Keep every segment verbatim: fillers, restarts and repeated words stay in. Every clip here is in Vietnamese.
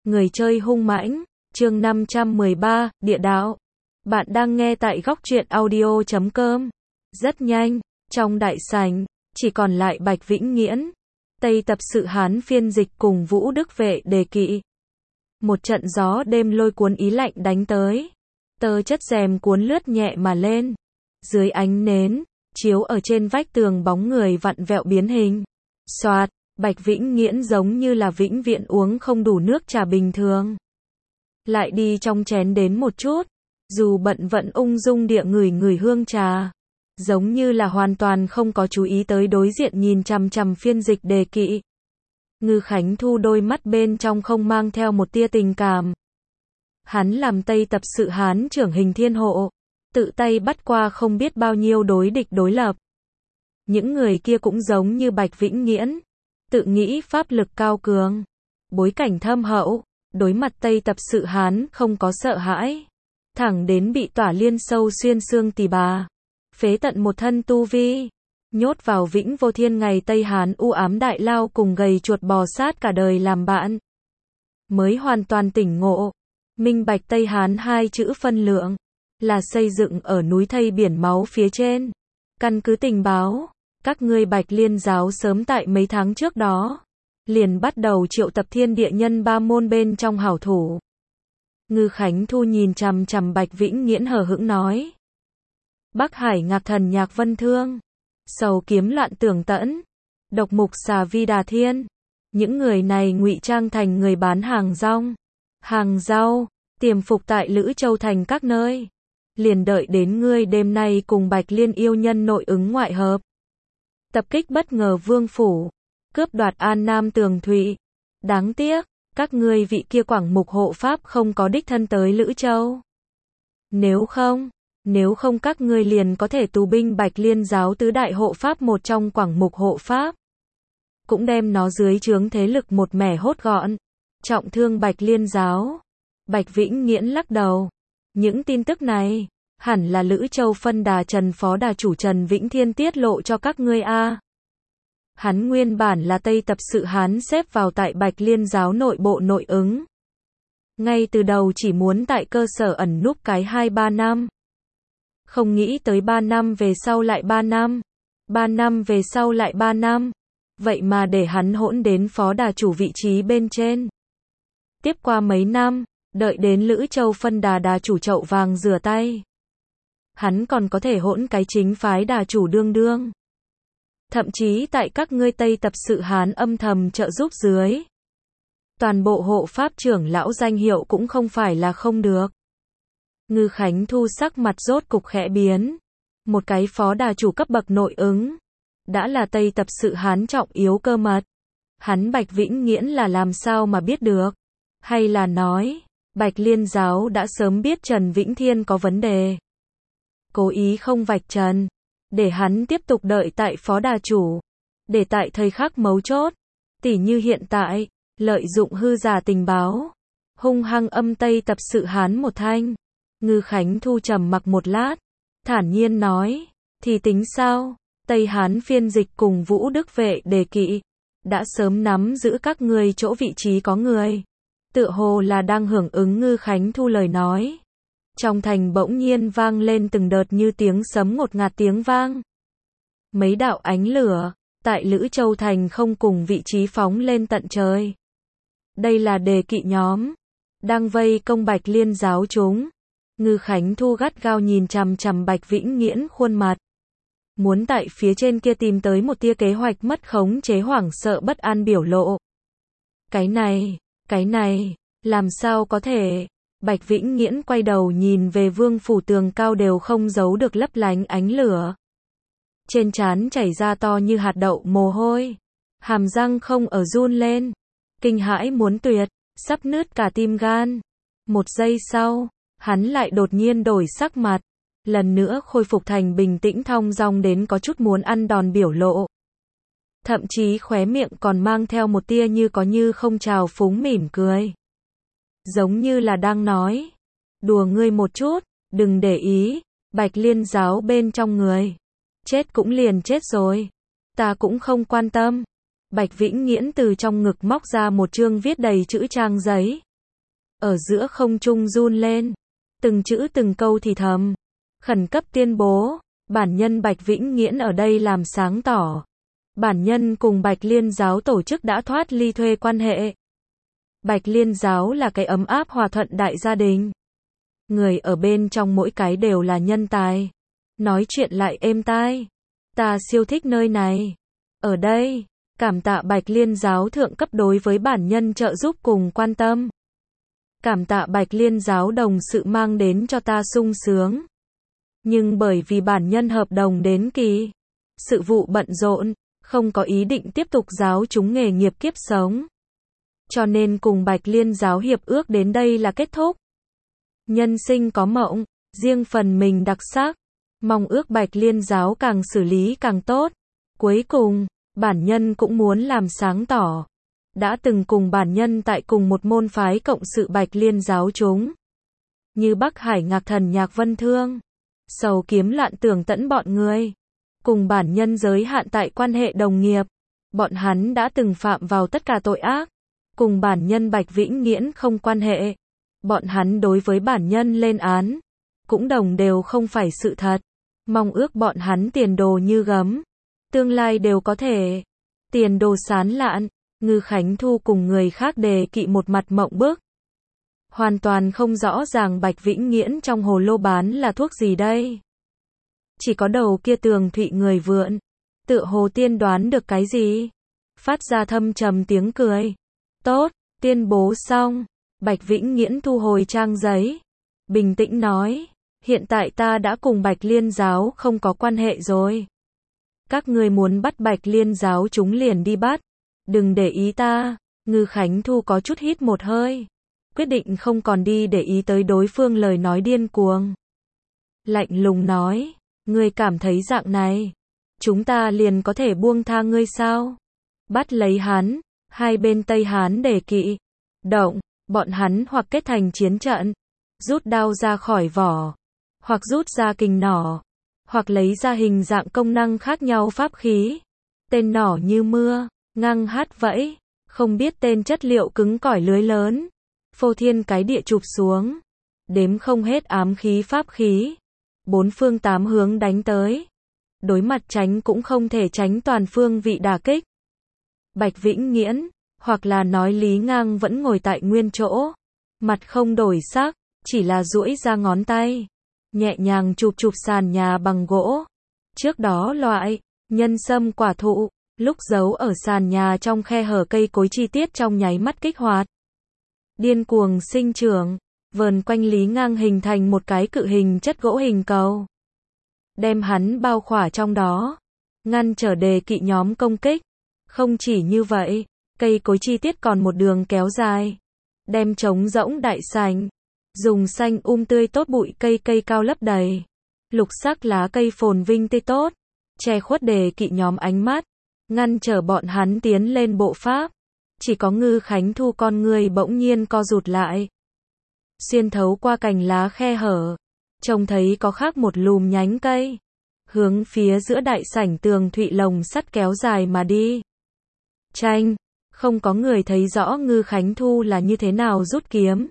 Người chơi hung mãnh, chương năm trăm mười ba, địa đạo. Bạn đang nghe tại góc truyện audio chấm com. Rất nhanh, trong đại sảnh, chỉ còn lại Bạch Vĩnh Nghiễn, Tây tập sự Hán phiên dịch cùng Vũ Đức Vệ đề kỵ. Một trận gió đêm lôi cuốn ý lạnh đánh tới. Tơ chất rèm cuốn lướt nhẹ mà lên. Dưới ánh nến, chiếu ở trên vách tường bóng người vặn vẹo biến hình. Xoạt, Bạch Vĩnh Nghiễn giống như là vĩnh viễn uống không đủ nước trà bình thường. Lại đi trong chén đến một chút, dù bận vẫn ung dung địa ngửi ngửi hương trà. Giống như là hoàn toàn không có chú ý tới đối diện nhìn chằm chằm phiên dịch đề kỵ. Ngư Khánh Thu đôi mắt bên trong không mang theo một tia tình cảm. Hắn làm Tây tập sự Hán trưởng hình thiên hộ, tự tay bắt qua không biết bao nhiêu đối địch đối lập. Những người kia cũng giống như Bạch Vĩnh Nghiễn, tự nghĩ pháp lực cao cường, bối cảnh thâm hậu, đối mặt Tây tập sự Hán không có sợ hãi, thẳng đến bị tỏa liên sâu xuyên xương tỳ bà, phế tận một thân tu vi, nhốt vào vĩnh vô thiên ngày Tây Hán u ám đại lao cùng gầy chuột bò sát cả đời làm bạn. Mới hoàn toàn tỉnh ngộ, minh bạch Tây Hán hai chữ phân lượng, là xây dựng ở núi thây biển máu phía trên. Căn cứ tình báo, các ngươi Bạch Liên giáo sớm tại mấy tháng trước đó, liền bắt đầu triệu tập thiên địa nhân ba môn bên trong hảo thủ. Ngư Khánh Thu nhìn chằm chằm Bạch Vĩnh Nghiễn hờ hững nói. Bắc Hải Ngạc Thần Nhạc Vân Thương, Sầu Kiếm Loạn Tưởng Tẫn, Độc Mục Xà Vi Đà Thiên. Những người này ngụy trang thành người bán hàng rong, hàng rau, tiềm phục tại Lữ Châu thành các nơi. Liền đợi đến ngươi đêm nay cùng Bạch Liên yêu nhân nội ứng ngoại hợp. Tập kích bất ngờ vương phủ, cướp đoạt An Nam Tường Thụy. Đáng tiếc, các ngươi vị kia Quảng Mục hộ pháp không có đích thân tới Lữ Châu. Nếu không, nếu không các ngươi liền có thể tù binh Bạch Liên giáo tứ đại hộ pháp một trong Quảng Mục hộ pháp. Cũng đem nó dưới trướng thế lực một mẻ hốt gọn, trọng thương Bạch Liên giáo. Bạch Vĩnh Nghiễn lắc đầu. Những tin tức này, hẳn là Lữ Châu phân đà Trần phó đà chủ Trần Vĩnh Thiên tiết lộ cho các ngươi a. Hắn nguyên bản là Tây tập sự Hán xếp vào tại Bạch Liên giáo nội bộ nội ứng. Ngay từ đầu chỉ muốn tại cơ sở ẩn núp cái hai ba năm. Không nghĩ tới ba năm về sau lại ba năm. ba năm về sau lại ba năm. Vậy mà để hắn hỗn đến phó đà chủ vị trí bên trên. Tiếp qua mấy năm, đợi đến Lữ Châu phân đà đà chủ chậu vàng rửa tay. Hắn còn có thể hỗn cái chính phái đà chủ đương đương. Thậm chí tại các ngươi Tây tập sự Hán âm thầm trợ giúp dưới. Toàn bộ hộ pháp trưởng lão danh hiệu cũng không phải là không được. Ngư Khánh Thu sắc mặt rốt cục khẽ biến. Một cái phó đà chủ cấp bậc nội ứng. Đã là Tây tập sự Hán trọng yếu cơ mật. Hắn Bạch Vĩnh Nghiễn là làm sao mà biết được? Hay là nói, Bạch Liên giáo đã sớm biết Trần Vĩnh Thiên có vấn đề. Cố ý không vạch trần, để hắn tiếp tục đợi tại phó đà chủ. Để tại thời khắc mấu chốt, tỉ như hiện tại, lợi dụng hư giả tình báo. Hung hăng âm Tây tập sự Hán một thanh. Ngư Khánh Thu trầm mặc một lát, thản nhiên nói, thì tính sao? Tây Hán phiên dịch cùng Vũ Đức Vệ đề kỵ, đã sớm nắm giữ các ngươi chỗ vị trí có người. Tựa hồ là đang hưởng ứng Ngư Khánh Thu lời nói. Trong thành bỗng nhiên vang lên từng đợt như tiếng sấm ngột ngạt tiếng vang. Mấy đạo ánh lửa, tại Lữ Châu thành không cùng vị trí phóng lên tận trời. Đây là đề kỵ nhóm, đang vây công Bạch Liên giáo chúng. Ngư Khánh Thu gắt gao nhìn chằm chằm Bạch Vĩnh Nghiễn khuôn mặt. Muốn tại phía trên kia tìm tới một tia kế hoạch mất khống chế hoảng sợ bất an biểu lộ. Cái này, cái này, làm sao có thể? Bạch Vĩnh Nghiễn quay đầu nhìn về vương phủ tường cao đều không giấu được lấp lánh ánh lửa. Trên trán chảy ra to như hạt đậu mồ hôi. Hàm răng không ở run lên. Kinh hãi muốn tuyệt, sắp nứt cả tim gan. Một giây sau, hắn lại đột nhiên đổi sắc mặt. Lần nữa khôi phục thành bình tĩnh thong dong đến có chút muốn ăn đòn biểu lộ. Thậm chí khóe miệng còn mang theo một tia như có như không trào phúng mỉm cười. Giống như là đang nói, đùa ngươi một chút, đừng để ý, Bạch Liên giáo bên trong người. Chết cũng liền chết rồi. Ta cũng không quan tâm. Bạch Vĩnh Nghiễn từ trong ngực móc ra một chương viết đầy chữ trang giấy. ở giữa không trung run lên, từng chữ từng câu thì thầm, khẩn cấp tuyên bố, bản nhân Bạch Vĩnh Nghiễn ở đây làm sáng tỏ, bản nhân cùng Bạch Liên giáo tổ chức đã thoát ly thuê quan hệ. Bạch Liên giáo là cái ấm áp hòa thuận đại gia đình. Người ở bên trong mỗi cái đều là nhân tài. Nói chuyện lại êm tai. Ta siêu thích nơi này. Ở đây, cảm tạ Bạch Liên giáo thượng cấp đối với bản nhân trợ giúp cùng quan tâm. Cảm tạ Bạch Liên giáo đồng sự mang đến cho ta sung sướng. Nhưng bởi vì bản nhân hợp đồng đến kỳ, sự vụ bận rộn, không có ý định tiếp tục giáo chúng nghề nghiệp kiếp sống. Cho nên cùng Bạch Liên giáo hiệp ước đến đây là kết thúc. Nhân sinh có mộng, riêng phần mình đặc sắc. Mong ước Bạch Liên giáo càng xử lý càng tốt. Cuối cùng, bản nhân cũng muốn làm sáng tỏ. Đã từng cùng bản nhân tại cùng một môn phái cộng sự Bạch Liên giáo chúng. Như Bắc Hải Ngạc Thần Nhạc Vân Thương. Sầu Kiếm Loạn Tưởng Tẫn bọn người. Cùng bản nhân giới hạn tại quan hệ đồng nghiệp. Bọn hắn đã từng phạm vào tất cả tội ác. Cùng bản nhân Bạch Vĩnh Nghiễn không quan hệ. Bọn hắn đối với bản nhân lên án. Cũng đồng đều không phải sự thật. Mong ước bọn hắn tiền đồ như gấm. Tương lai đều có thể. Tiền đồ sán lạn. Ngư Khánh Thu cùng người khác đề kỵ một mặt mộng bức. Hoàn toàn không rõ ràng Bạch Vĩnh Nghiễn trong hồ lô bán là thuốc gì đây. Chỉ có đầu kia tường thụy người vượn. Tựa hồ tiên đoán được cái gì. Phát ra thâm trầm tiếng cười. Tốt, tuyên bố xong. Bạch Vĩnh Nghiễn thu hồi trang giấy. Bình tĩnh nói. Hiện tại ta đã cùng Bạch Liên giáo không có quan hệ rồi. Các ngươi muốn bắt Bạch Liên giáo chúng liền đi bắt. Đừng để ý ta. Ngư Khánh Thu có chút hít một hơi. Quyết định không còn đi để ý tới đối phương lời nói điên cuồng. Lạnh lùng nói. Ngươi cảm thấy dạng này. Chúng ta liền có thể buông tha ngươi sao? Bắt lấy hắn. Hai bên Tây Hán đề kỵ. Động. Bọn hắn hoặc kết thành chiến trận. Rút đao ra khỏi vỏ. Hoặc rút ra kình nỏ. Hoặc lấy ra hình dạng công năng khác nhau pháp khí. Tên nỏ như mưa. Ngăng hát vẫy. Không biết tên chất liệu cứng cỏi lưới lớn. Phô thiên cái địa chụp xuống. Đếm không hết ám khí pháp khí. Bốn phương tám hướng đánh tới. Đối mặt tránh cũng không thể tránh toàn phương vị đả kích. Bạch Vĩnh Nghiễn, hoặc là nói Lý Ngang vẫn ngồi tại nguyên chỗ. Mặt không đổi sắc, chỉ là duỗi ra ngón tay. Nhẹ nhàng chụp chụp sàn nhà bằng gỗ. Trước đó loại, nhân sâm quả thụ, lúc giấu ở sàn nhà trong khe hở cây cối chi tiết trong nháy mắt kích hoạt. Điên cuồng sinh trưởng, vờn quanh Lý Ngang hình thành một cái cự hình chất gỗ hình cầu. Đem hắn bao khỏa trong đó. Ngăn trở đề kỵ nhóm công kích. Không chỉ như vậy, cây cối chi tiết còn một đường kéo dài. Đem trống rỗng đại sảnh. Dùng xanh um tươi tốt bụi cây cây cao lấp đầy. Lục sắc lá cây phồn vinh tươi tốt. Che khuất đề kỵ nhóm ánh mắt. Ngăn trở bọn hắn tiến lên bộ pháp. Chỉ có Ngư Khánh Thu con người bỗng nhiên co rụt lại. Xuyên thấu qua cành lá khe hở. Trông thấy có khác một lùm nhánh cây. Hướng phía giữa đại sảnh tường thụy lồng sắt kéo dài mà đi. Tranh. Không có người thấy rõ Ngư Khánh Thu là như thế nào rút kiếm.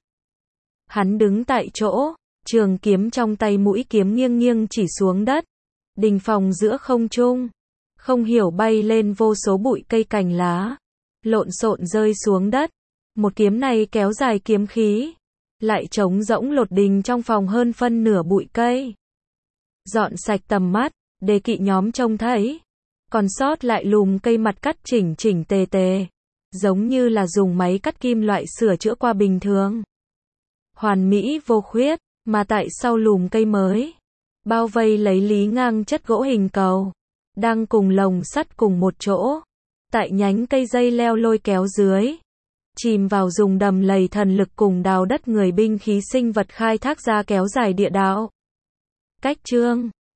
Hắn đứng tại chỗ. Trường kiếm trong tay mũi kiếm nghiêng nghiêng chỉ xuống đất. Đình phòng giữa không trung. Không hiểu bay lên vô số bụi cây cành lá. Lộn xộn rơi xuống đất. Một kiếm này kéo dài kiếm khí. Lại trống rỗng lột đình trong phòng hơn phân nửa bụi cây. Dọn sạch tầm mắt, đề kỵ nhóm trông thấy. Còn sót lại lùm cây mặt cắt chỉnh chỉnh tề tề. Giống như là dùng máy cắt kim loại sửa chữa qua bình thường. Hoàn mỹ vô khuyết, mà tại sau lùm cây mới. Bao vây lấy Lý Ngang chất gỗ hình cầu. Đang cùng lồng sắt cùng một chỗ. Tại nhánh cây dây leo lôi kéo dưới. Chìm vào dùng đầm lầy thần lực cùng đào đất người binh khí sinh vật khai thác ra kéo dài địa đạo. Cách chương